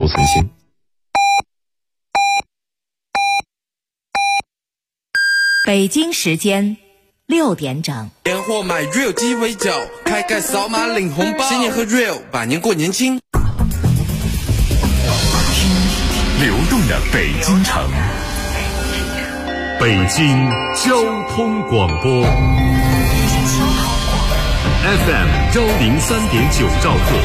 存心。 北京时间6点整， 年货买 real 鸡尾酒，开盖扫码领红包，新年喝 real， 百年过年轻。 流动的北京城，北京交通广播 FM 103.9兆赫，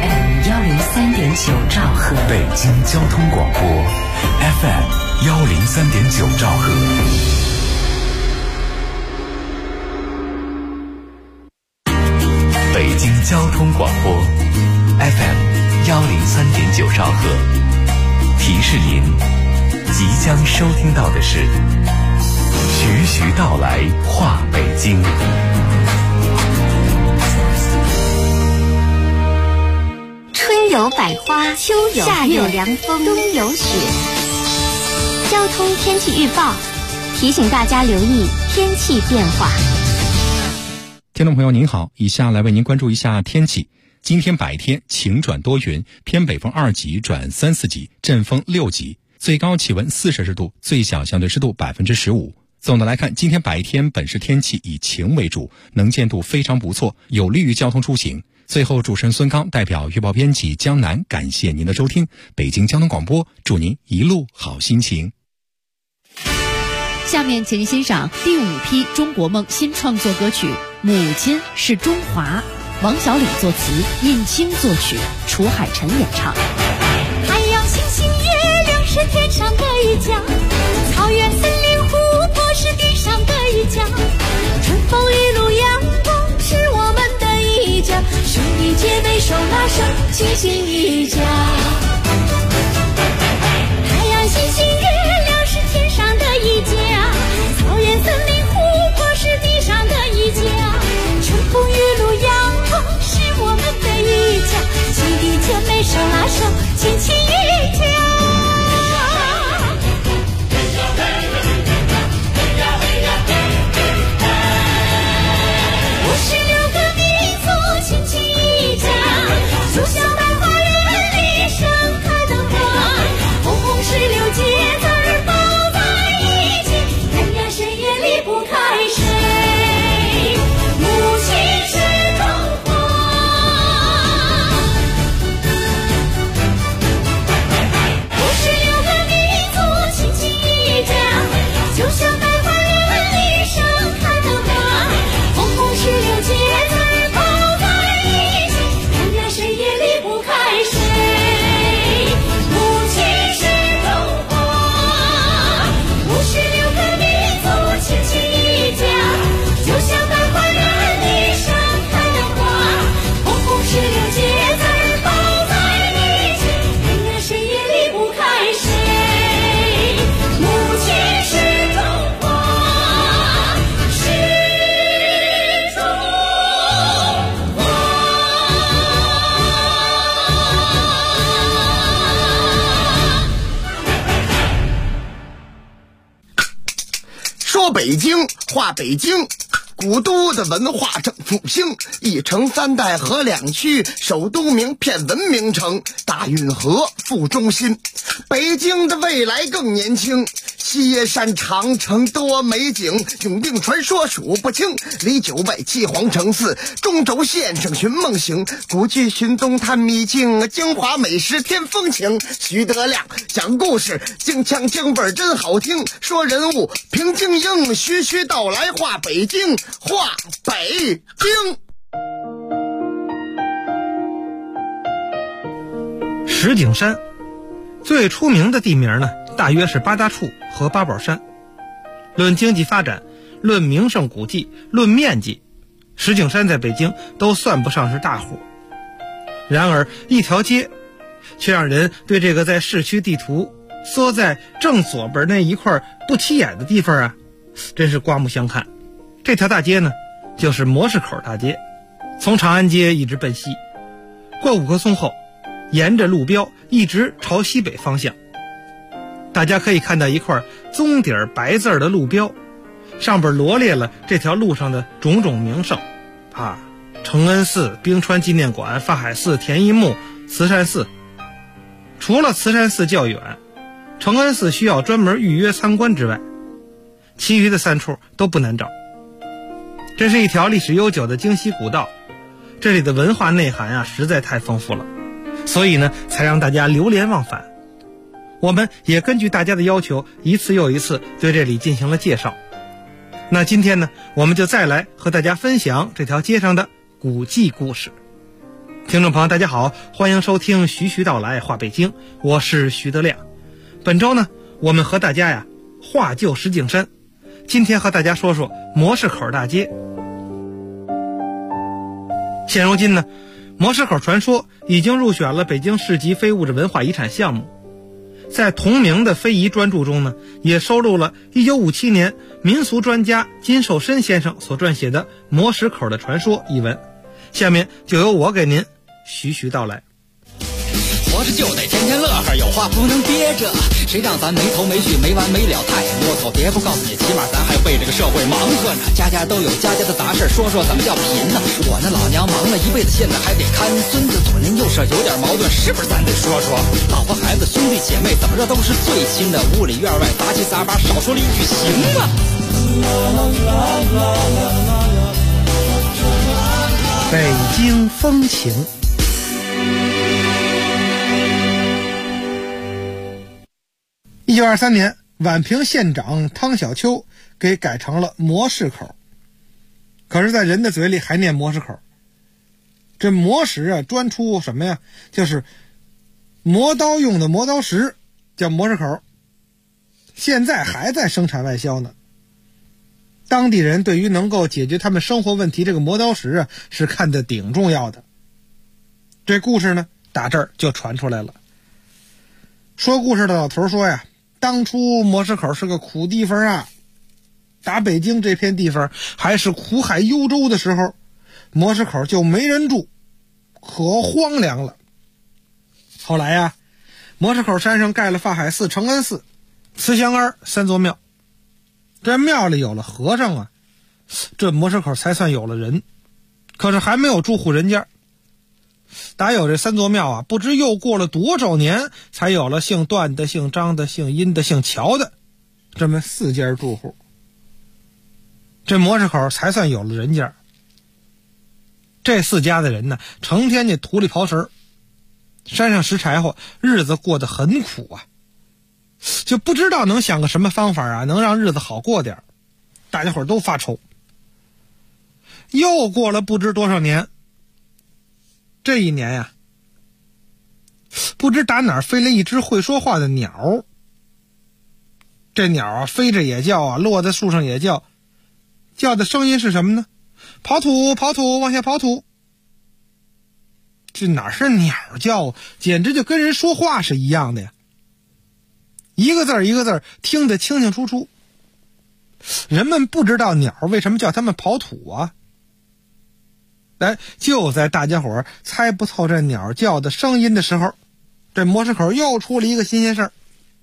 103.9兆赫， 北京交通广播 FM 103.9兆赫。北京交通广播 FM 103.9兆赫，提示您即将收听到的是徐徐道来话北京。 春有百花，秋有夏有凉风，冬有雪。交通天气预报提醒大家留意天气变化。 听众朋友您好，以下来为您关注一下天气。今天白天晴转多云，偏北风2级转3、4级，阵风6级，最高气温4摄氏度，最小相对湿度15%。总的来看，今天白天本市天气以晴为主，能见度非常不错，有利于交通出行。最后，主持人孙刚代表预报编辑江南感谢您的收听。北京交通广播，祝您一路好心情。 下面请您欣赏第5批中国梦新创作歌曲《母亲是中华》，王小礼作词，印青作曲，楚海辰演唱。 太阳、星星、月亮是天上的一家，草原、森林、湖泊是地上的一家，春风雨露阳光是我们的一家，兄弟姐妹手拉手，齐心一家。太阳、星星、月亮是天上的一家，草原、森林、湖泊是地上的一家，春风雨露阳光是我们的一家，兄弟姐妹手拉手，亲亲一家。56个民族亲亲一家，就像百花园里盛开的花，红红16节字儿包在一起，看呀谁也离不开谁，母亲是中华。56个民族亲亲一家，就像百花园里盛开的花，红红16节字儿包在一起，看呀谁也离不开谁，母亲是中华。56个民族亲亲一家，就像百花园里盛开的花，红红16节字儿包在一起，看呀谁也离不开谁，母亲是中华，是中华。 说北京话北京，古都的文化正复兴，一城3代河2区，首都名片文明城，大运河副中心。北京的未来更年轻，西耶山长城多美景，永定传说数不清，离9外7皇城4，中轴线上寻梦行，古剧寻踪探秘境，京华美食添风情。徐德亮讲故事，京腔京味儿真好听，说人物评京英，徐徐道来话北京，话北京。 石景山最出名的地名呢，大约是八大处和八宝山。论经济发展，论名胜古迹，论面积，石景山在北京都算不上是大户。然而一条街却让人对这个在市区地图缩在正左边那一块不起眼的地方啊，真是刮目相看。这条大街呢，就是模式口大街，从长安街一直奔西，过五棵松后，沿着路标一直朝西北方向。大家可以看到一块棕底白字的路标，上边罗列了这条路上的种种名胜啊，承恩寺、冰川纪念馆、法海寺、田一木、慈善寺。 除了慈山寺较远，承恩寺需要专门预约参观之外，其余的3处都不难找。这是一条历史悠久的京西古道，这里的文化内涵啊实在太丰富了，所以呢才让大家流连忘返。我们也根据大家的要求，一次又一次对这里进行了介绍。那今天呢，我们就再来和大家分享这条街上的古迹故事。听众朋友大家好，欢迎收听徐徐道来话北京，我是徐德亮。本周呢，我们和大家话旧石景山，今天和大家说说模式口大街。现如今呢，模式口传说已经入选了北京市级非物质文化遗产项目。在同名的非遗专著中呢，也收录了1957年民俗专家金寿申先生所撰写的《模式口的传说》一文。下面就由我给您徐徐道来。 活着就得天天乐呵，有话不能憋着，谁让咱没头没绪没完没了，太啰嗦。别不告诉你，起码咱还为这个社会忙活呢。家家都有家家的杂事，说说怎么叫贫呢？我那老娘忙了一辈子，现在还得看孙子，左邻右舍有点矛盾，是不是咱得说说？老婆孩子兄弟姐妹怎么着都是最亲的，屋里院外杂七杂八，少说了一句行吗？ 北京风情。1923年，宛平县长汤小秋给改成了模式口，可是在人的嘴里还念模式口。这磨石专出什么呀？就是磨刀用的磨刀石，叫模式口，现在还在生产外销呢。当地人对于能够解决他们生活问题这个磨刀石是看得顶重要的。这故事呢打这儿就传出来了。说故事的老头说呀，当初模式口是个苦地方啊，打北京这片地方还是苦海幽州的时候，模式口就没人住，可荒凉了。后来呀，模式口山上盖了法海寺、承恩寺、慈祥庵3座庙，这庙里有了和尚啊，这模式口才算有了人。可是还没有住户人家，打有这3座庙啊，不知又过了多少年，才有了姓段的、姓张的、姓殷的、姓乔的这么4家住户，这模式口才算有了人家。这4家的人呢，成天就土里刨食，山上拾柴火，日子过得很苦啊，就不知道能想个什么方法啊，能让日子好过点。大家伙都发愁。又过了不知多少年，这一年呀，不知打哪儿飞了一只会说话的鸟。这鸟啊，飞着也叫啊，落在树上也叫，叫的声音是什么呢？刨土刨土，往下刨土。这哪是鸟叫，简直就跟人说话是一样的呀，一个字儿一个字儿听得清清楚楚。人们不知道鸟为什么叫他们刨土啊。就在大家伙猜不透这鸟叫的声音的时候，这模式口又出了一个新鲜事儿。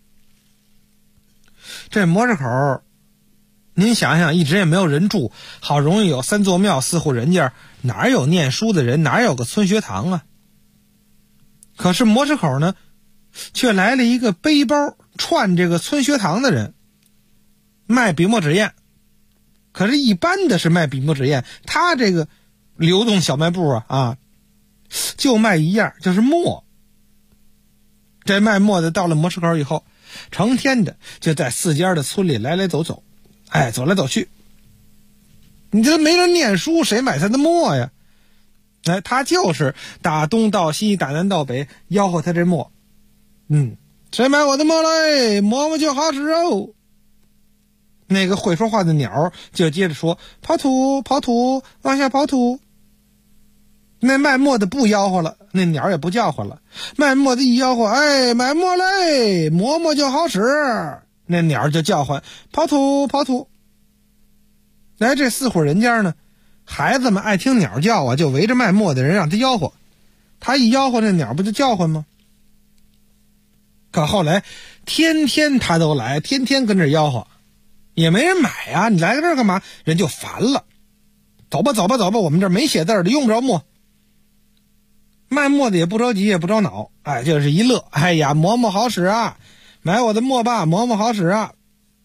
这模式口您想想，一直也没有人住，好容易有3座庙4户人家，哪有念书的人，哪有个村学堂啊？可是模式口呢，却来了一个背包串这个村学堂的人，卖笔墨纸砚。可是一般的是卖笔墨纸砚，他这个流动小卖部啊，就卖一样，就是墨。这卖墨的到了模式口以后，成天的就在4家的村里来来走走，走来走去。你这没人念书，谁买他的墨呀？他就是打东到西，打南到北，吆喝他这墨。谁买我的墨嘞？磨磨就好使哦。那个会说话的鸟就接着说：刨土刨土，往下刨土。那卖墨的不吆喝了，那鸟也不叫唤了。卖墨的一吆喝，买墨嘞，磨磨就好使。那鸟就叫唤：刨土刨土。这4户人家呢，孩子们爱听鸟叫啊，就围着卖墨的人让他吆喝。他一吆喝，那鸟不就叫唤吗？可后来天天他都来，天天跟这吆喝，也没人买啊，你来这儿干嘛？人就烦了。走吧走吧走吧，我们这儿没写字的，用不着墨。 卖磨的也不着急也不着恼，就是一乐，哎呀，馍馍好使啊，买我的磨吧，馍馍好使啊。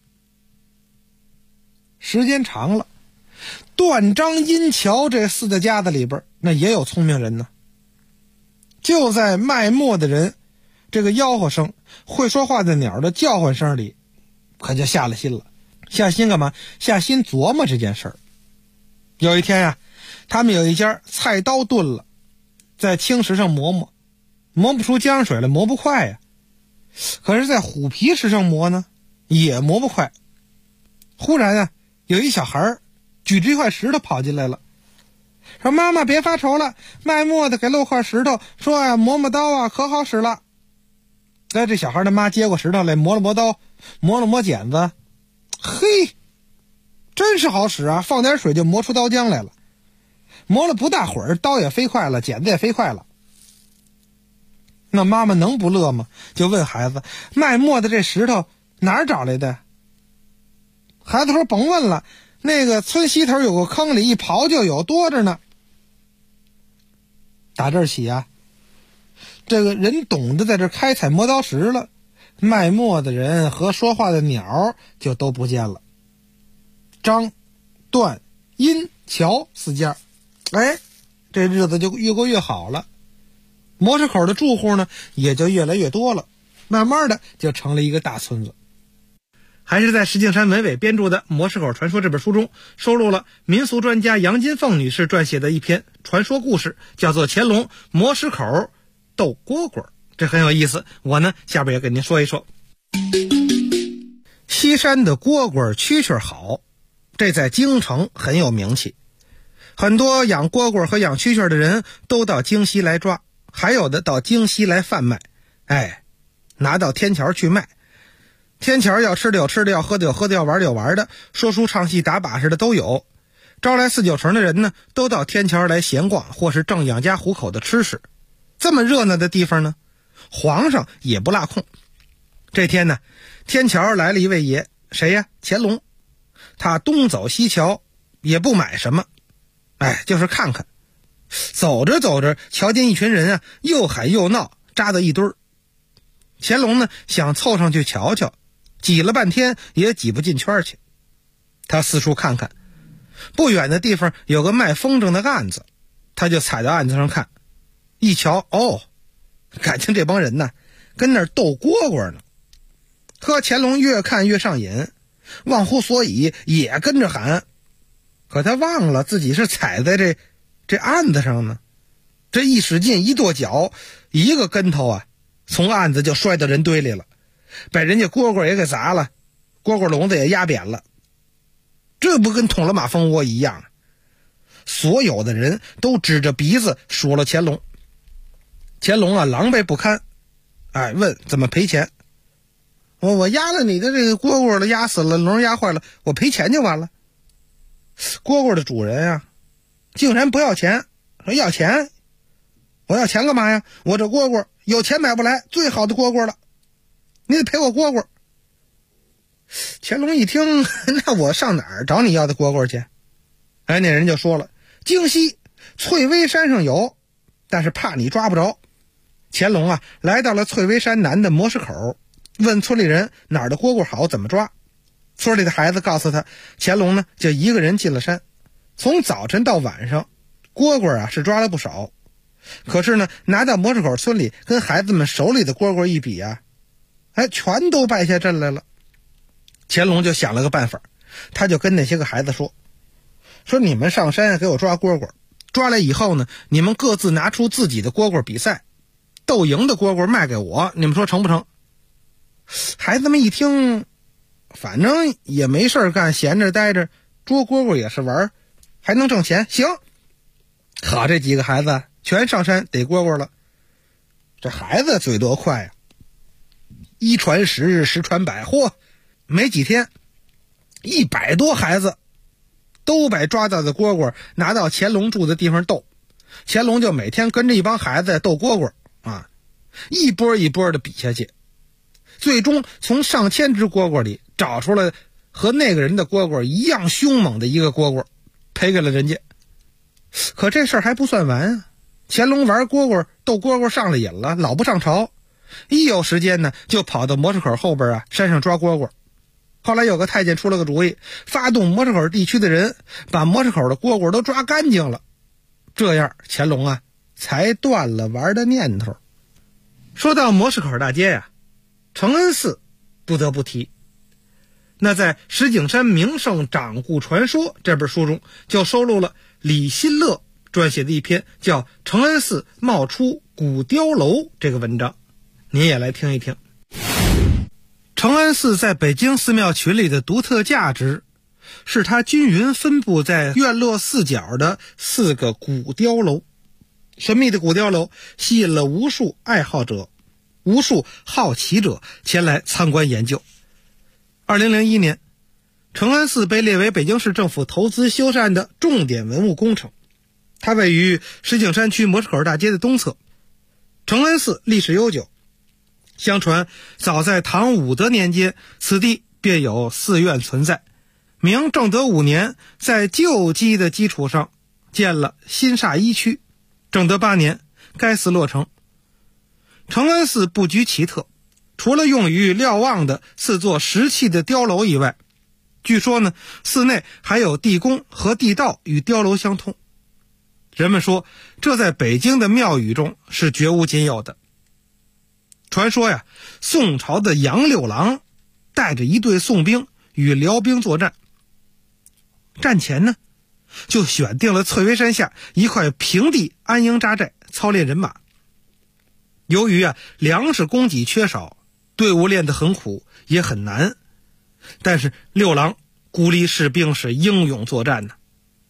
时间长了，段张殷乔这4个家子里边，那也有聪明人呢。就在卖磨的人这个吆喝声、会说话的鸟的叫唤声里，可就下了心了。下心干嘛？下心琢磨这件事儿。有一天啊，他们有一家菜刀钝了，在青石上磨不出浆水来，磨不快呀。可是在虎皮石上磨呢，也磨不快。忽然啊，有一小孩举着一块石头跑进来了，说：“妈妈别发愁了，卖磨的给了我块石头，说呀，磨刀啊可好使了。”这小孩的妈接过石头来，磨了磨刀，磨了磨剪子，嘿，真是好使啊，放点水就磨出刀浆来了。磨了不大会儿，刀也飞快了，剪子也飞快了。那妈妈能不乐吗？就问孩子：“卖磨的这石头哪儿找来的？”孩子说：“甭问了，那个村西头有个坑里一刨就有，多着呢。”打这儿起啊，这个人懂得在这开采磨刀石了，卖磨的人和说话的鸟就都不见了。张、段、殷、乔4家，这日子就越过越好了。磨石口的住户呢，也就越来越多了，慢慢的就成了一个大村子。还是在石景山文伟编著的《磨石口传说》这本书中，收录了民俗专家杨金凤女士撰写的一篇传说故事，叫做《乾隆磨石口斗蝈蝈》，这很有意思。我呢，下边也给您说一说。西山的蝈蝈蛐蛐好，这在京城很有名气，很多养蝈蝈和养蛐蛐的人都到京西来抓，还有的到京西来贩卖，拿到天桥去卖。天桥要吃的有吃的，要喝的有喝的，要玩的有玩的，说书唱戏打把式的都有。招来4、9成的人呢，都到天桥来闲逛，或是挣养家糊口的吃食。这么热闹的地方呢，皇上也不落空。这天呢，天桥来了一位爷，谁呀？乾隆。他东走西瞧，也不买什么，就是看看。走着走着，瞧见一群人啊，又喊又闹，扎到一堆儿。乾隆呢，想凑上去瞧瞧，挤了半天也挤不进圈去。他四处看看，不远的地方有个卖风筝的案子，他就踩到案子上看，一瞧，感情这帮人呢，跟那儿斗蝈蝈呢。可乾隆越看越上瘾，忘乎所以，也跟着喊。可他忘了自己是踩在这案子上呢，这一使劲一跺脚，一个跟头啊，从案子就摔到人堆里了，把人家蝈蝈也给砸了，蝈蝈笼子也压扁了。这不跟捅了马蜂窝一样？所有的人都指着鼻子数了乾隆。乾隆啊，狼狈不堪，问怎么赔钱？我压了你的这个蝈蝈了，压死了，笼压坏了，我赔钱就完了。蝈蝈的主人啊，竟然不要钱，说要钱？我要钱干嘛呀？我这蝈蝈有钱买不来最好的蝈蝈了，你得赔我蝈蝈。乾隆一听，那我上哪儿找你要的蝈蝈去？那人就说了，京西翠微山上有，但是怕你抓不着。乾隆啊，来到了翠微山南的磨石口，问村里人哪儿的蝈蝈好，怎么抓。村里的孩子告诉他，乾隆呢就一个人进了山，从早晨到晚上，蝈蝈啊是抓了不少。可是呢，拿到磨石口村里跟孩子们手里的蝈蝈一比啊，全都败下阵来了。乾隆就想了个办法，他就跟那些个孩子说你们上山给我抓蝈蝈，抓来以后呢，你们各自拿出自己的蝈蝈比赛，斗赢的蝈蝈卖给我，你们说成不成？孩子们一听，反正也没事干，闲着待着，捉蝈蝈也是玩，还能挣钱，行。好，这几个孩子全上山逮蝈蝈了。这孩子嘴多快呀，1传10，10传100，嚯，没几天100多孩子都把抓到的蝈蝈拿到乾隆住的地方斗。乾隆就每天跟着一帮孩子斗蝈蝈啊，一波一波的比下去，最终从上千只蝈蝈里找出了和那个人的蝈蝈一样凶猛的一个蝈蝈，赔给了人家。可这事儿还不算完啊， 乾隆玩蝈蝈斗蝈蝈上了瘾了，老不上朝，一有时间呢就跑到模式口后边山上抓蝈蝈。后来有个太监出了个主意，发动模式口地区的人把模式口的蝈蝈都抓干净了，这样乾隆才断了玩的念头。说到模式口大街承恩寺不得不提。那在石景山名胜掌故传说这本书中，就收录了李新乐撰写的一篇叫《承恩寺冒出古碉楼》这个文章，您也来听一听。承恩寺在北京寺庙群里的独特价值，是它均匀分布在院落四角的4个古碉楼。神秘的古碉楼吸引了无数爱好者、无数好奇者前来参观研究。2001年，承恩寺被列为北京市政府投资修缮的重点文物工程。它位于石景山区模式口大街的东侧。承恩寺历史悠久，相传早在唐武德年间，此地便有寺院存在。明正德5年，在旧基的基础上建了新煞1区。正德8年，该寺落成。承恩寺布局奇特，除了用于瞭望的4座石砌的碉楼以外，据说呢，寺内还有地宫和地道与碉楼相通。人们说，这在北京的庙宇中是绝无仅有的。传说宋朝的杨六郎带着一队宋兵与辽兵作战，战前呢，就选定了翠微山下一块平地安营扎寨，操练人马。由于粮食供给缺少，队伍练得很苦，也很难。但是六郎鼓励士兵是英勇作战呢。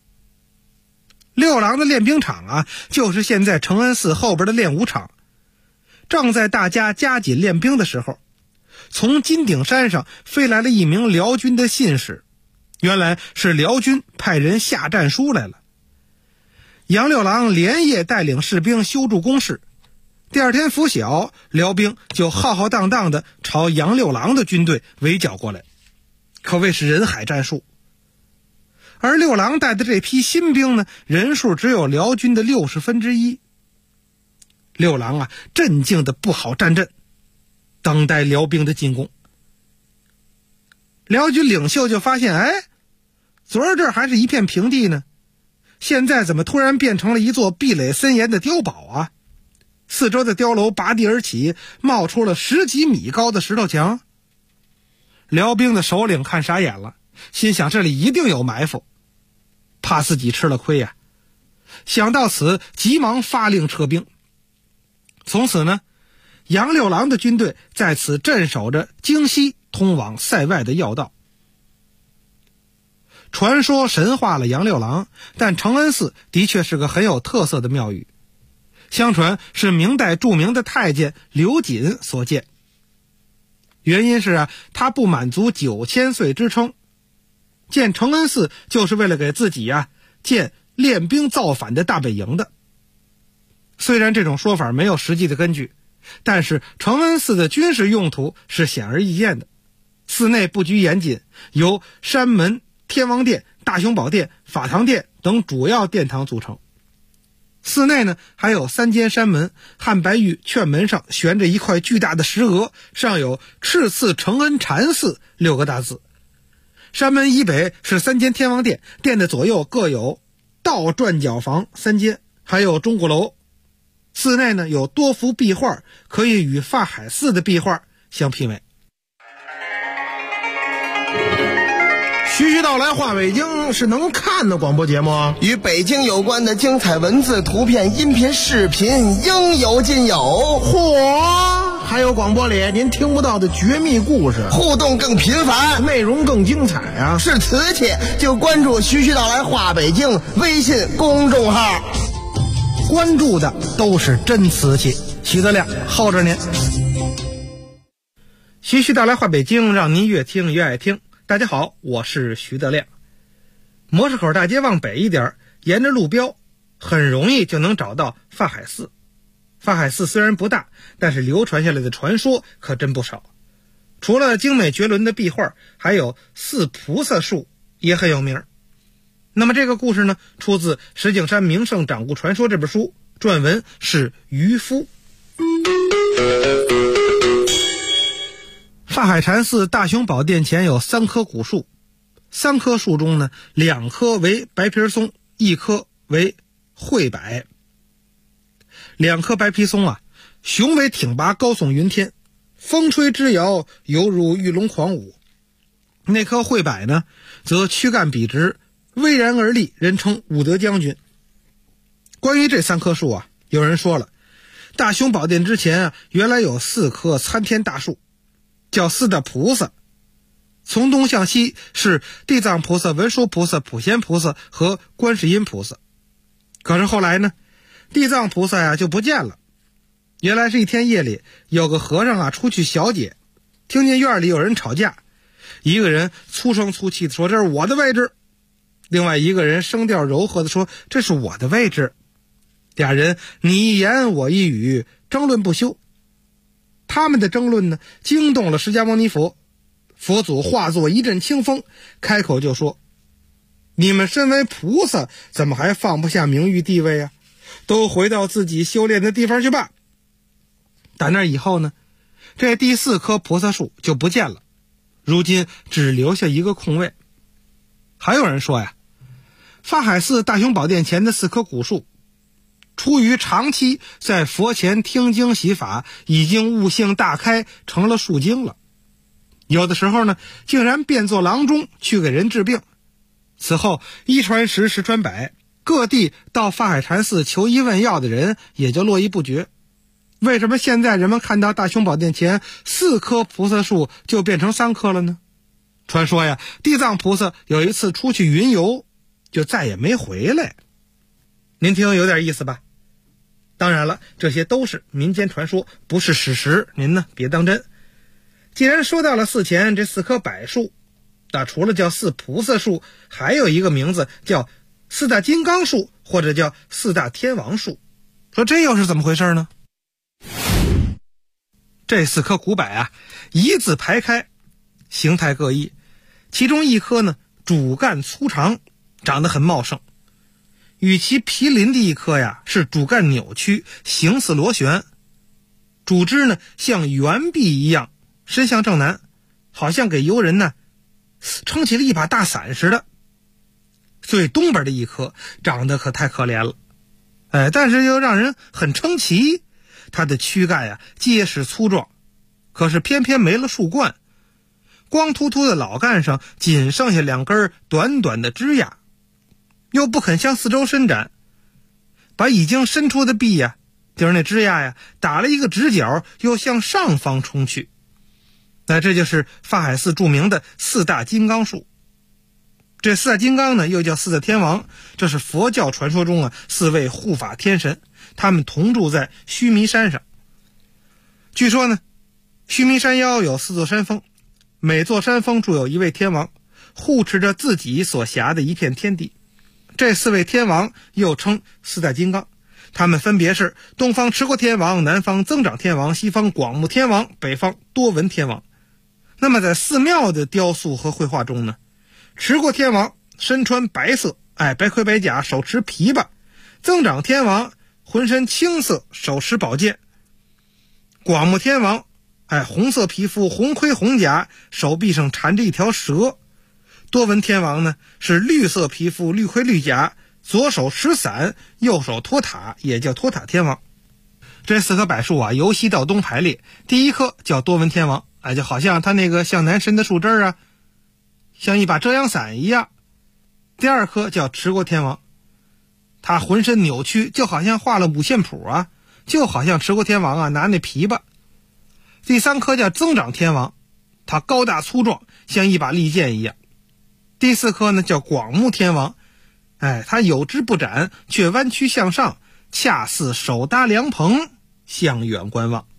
六郎的练兵场就是现在承恩寺后边的练武场。正在大家加紧练兵的时候，从金顶山上飞来了一名辽军的信使，原来是辽军派人下战书来了。杨六郎连夜带领士兵修筑工事，第二天拂晓，辽兵就浩浩荡荡地朝杨六郎的军队围剿过来，可谓是人海战术。而六郎带的这批新兵呢，人数只有辽军的1/60。六郎镇静地布好战阵，等待辽兵的进攻。辽军领袖就发现，昨儿这儿还是一片平地呢，现在怎么突然变成了一座壁垒森严的碉堡四周的碉楼拔地而起，冒出了10几米高的石头墙。辽兵的首领看傻眼了，心想这里一定有埋伏，怕自己吃了亏想到此，急忙发令撤兵。从此呢，杨六郎的军队在此镇守着京西通往塞外的要道。传说神化了杨六郎，但承恩寺的确是个很有特色的庙宇。相传是明代著名的太监刘瑾所建，原因是他不满足9000岁之称，建承恩寺就是为了给自己建练兵造反的大本营的。虽然这种说法没有实际的根据，但是承恩寺的军事用途是显而易见的。寺内布局严谨，由山门、天王殿、大雄宝殿、法堂殿等主要殿堂组成。寺内呢还有3间山门，汉白玉券门上悬着一块巨大的石额，上有赤次承恩禅寺6个大字。山门以北是3间天王殿，殿的左右各有倒转角房3间，还有钟鼓楼。寺内呢有多幅壁画，可以与法海寺的壁画相媲美。 徐徐道来话北京是能看的广播节目，与北京有关的精彩文字、图片、音频、视频应有尽有。嚯！还有广播里您听不到的绝密故事，互动更频繁，内容更精彩是瓷器就关注徐徐道来话北京微信公众号， 关注的都是真瓷器。徐德亮候着您。徐徐道来话北京，让您越听越爱听。大家好，我是徐德亮。模式口大街往北一点，沿着路标很容易就能找到法海寺。法海寺虽然不大，但是流传下来的传说可真不少。除了精美绝伦的壁画，还有4菩萨树也很有名。那么这个故事呢，出自石景山名胜掌故传说这本书， 篆文是渔夫。法海禅寺大雄宝殿前有3棵古树，3棵树中呢，2棵为白皮松，1棵为惠柏。2棵白皮松啊，雄伟挺拔，高耸云天，风吹枝摇，犹如玉龙狂舞。那棵惠柏呢，则躯干笔直，巍然而立，人称武德将军。关于这3棵树啊，有人说了，大雄宝殿之前啊，原来有4棵参天大树，叫4大菩萨，从东向西是地藏菩萨、文殊菩萨、普贤菩萨和观世音菩萨。可是后来呢，地藏菩萨呀就不见了。原来是一天夜里，有个和尚啊出去小解，听见院里有人吵架，一个人粗声粗气的说这是我的位置，另外一个人声调柔和的说这是我的位置，俩人你一言我一语，争论不休。他们的争论呢，惊动了释迦牟尼佛，佛祖化作一阵清风，开口就说：你们身为菩萨，怎么还放不下名誉地位啊？都回到自己修炼的地方去吧。打那以后呢，这第4棵菩萨树就不见了，如今只留下一个空位。还有人说呀，法海寺大雄宝殿前的4棵古树，出于长期在佛前听经习法，已经悟性大开，成了树精了。有的时候呢，竟然变作郎中去给人治病。此后1传10，10传100，各地到法海禅寺求医问药的人也就络绎不绝。为什么现在人们看到大雄宝殿前4棵菩萨树就变成3棵了呢？传说呀，地藏菩萨有一次出去云游，就再也没回来。您听有点意思吧？当然了，这些都是民间传说，不是史实，您呢别当真。既然说到了寺前这4棵柏树，那除了叫4菩萨树，还有一个名字叫4大金刚树，或者叫4大天王树。说这又是怎么回事呢？这4棵古柏啊，一字排开，形态各异。其中1棵呢，主干粗长，长得很茂盛，与其毗邻的1棵呀，是主干扭曲，形似螺旋，主枝呢像圆臂一样伸向正南，好像给游人呢撑起了一把大伞似的。最东边的1棵长得可太可怜了，但是又让人很称奇。它的躯干呀结实粗壮，可是偏偏没了树冠，光秃秃的老干上仅剩下2根短短的枝桠，又不肯向四周伸展，把已经伸出的臂呀，就是那枝桠呀，打了一个直角，又向上方冲去。那这就是法海寺著名的4大金刚树。这4大金刚呢，又叫4大天王，这是佛教传说中4位护法天神，他们同住在须弥山上。据说呢，须弥山腰有4座山峰，每座山峰住有1位天王，护持着自己所辖的一片天地。这4位天王又称4大金刚，他们分别是东方持国天王、南方增长天王、西方广目天王、北方多闻天王。那么在寺庙的雕塑和绘画中呢，持国天王身穿白色，白盔白甲，手持琵琶；增长天王浑身青色，手持宝剑；广目天王红色皮肤，红盔红甲，手臂上缠着一条蛇；多闻天王呢是绿色皮肤，绿盔绿甲，左手持伞，右手托塔，也叫托塔天王。这4棵柏树啊，由西到东排列，第1棵叫多闻天王，就好像他那个向南伸的树枝啊，像一把遮阳伞一样。第2棵叫持国天王，他浑身扭曲，就好像画了五线谱啊，就好像持国天王啊拿那琵琶。第3棵叫增长天王，他高大粗壮，像一把利剑一样。第4棵呢叫广目天王，他有枝不展，却弯曲向上，恰似手搭凉棚，向远观望。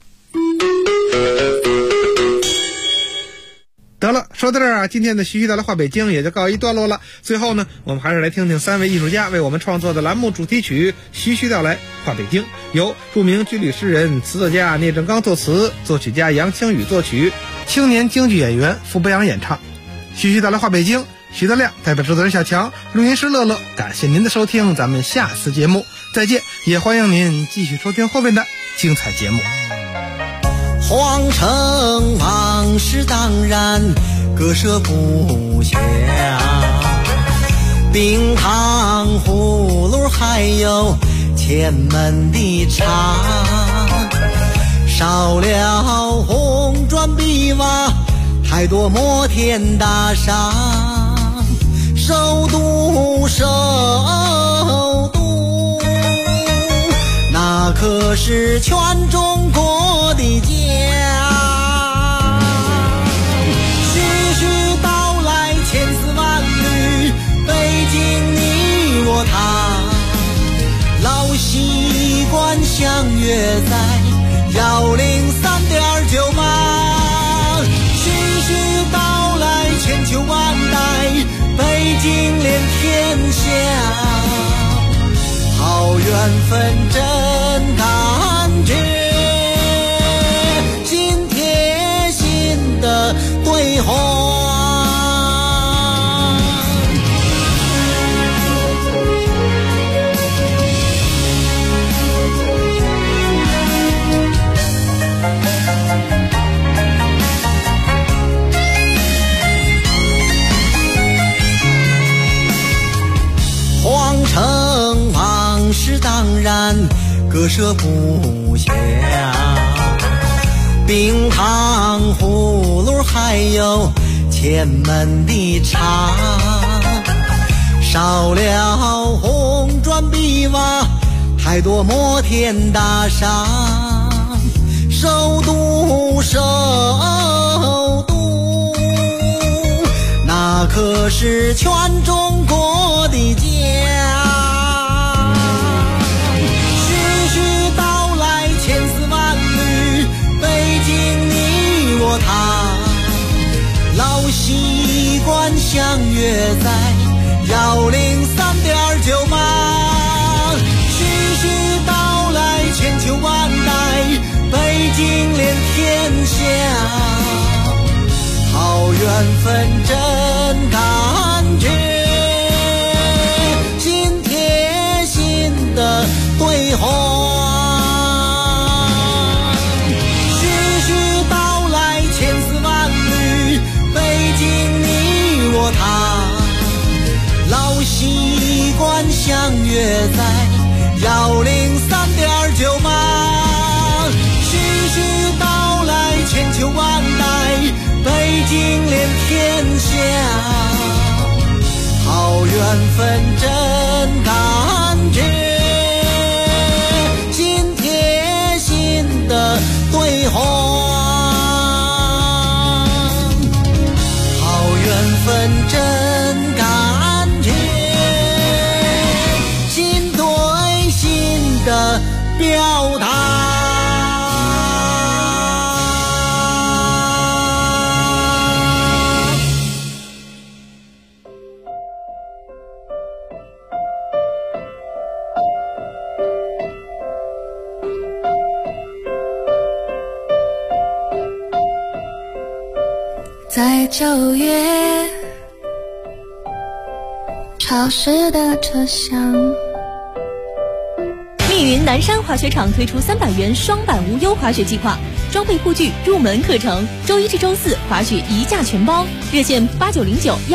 得了，说到这儿啊，今天的徐徐道来话北京也就告一段落了。最后呢，我们还是来听听3位艺术家为我们创作的栏目主题曲《徐徐道来话北京》，由著名军旅诗人、词作家聂正刚作词，作曲家杨清宇作曲，青年京剧演员傅博洋演唱。徐徐道来话北京，徐德亮代表制作人小强，录音师乐乐，感谢您的收听，咱们下次节目再见，也欢迎您继续收听后面的精彩节目。 皇城往事当然割舍不下，冰糖葫芦还有前门的茶，少了红砖碧瓦，太多摩天大厦，首都那可是全中国的家。徐徐道来千丝万缕，北京你我他，老习惯相约在103.98。徐徐道来千秋万代，北京连天下，好缘分真感觉，心贴心的对话。皇城往事当然割舍不下，冰糖葫芦还有前门的茶，少了红砖碧瓦，太多摩天大厦，首都那可是全中国的家。徐徐道来千丝万缕，北京你我他，老习惯相约在103.98。徐徐道来千秋万代，北京连天下，好缘分真感觉，心贴心的对话。徐徐道来千丝万缕，北京你我他，老习惯相约在103.98。徐徐道来千秋万代，北京连天下，好缘分真感觉，心贴心的对话。好缘分真感觉，心对心的表达。 在9月潮湿的车厢， 密云南山滑雪场推出300元双板无忧滑雪计划，装备护具、入门课程，周1至周4滑雪1价全包，热线8909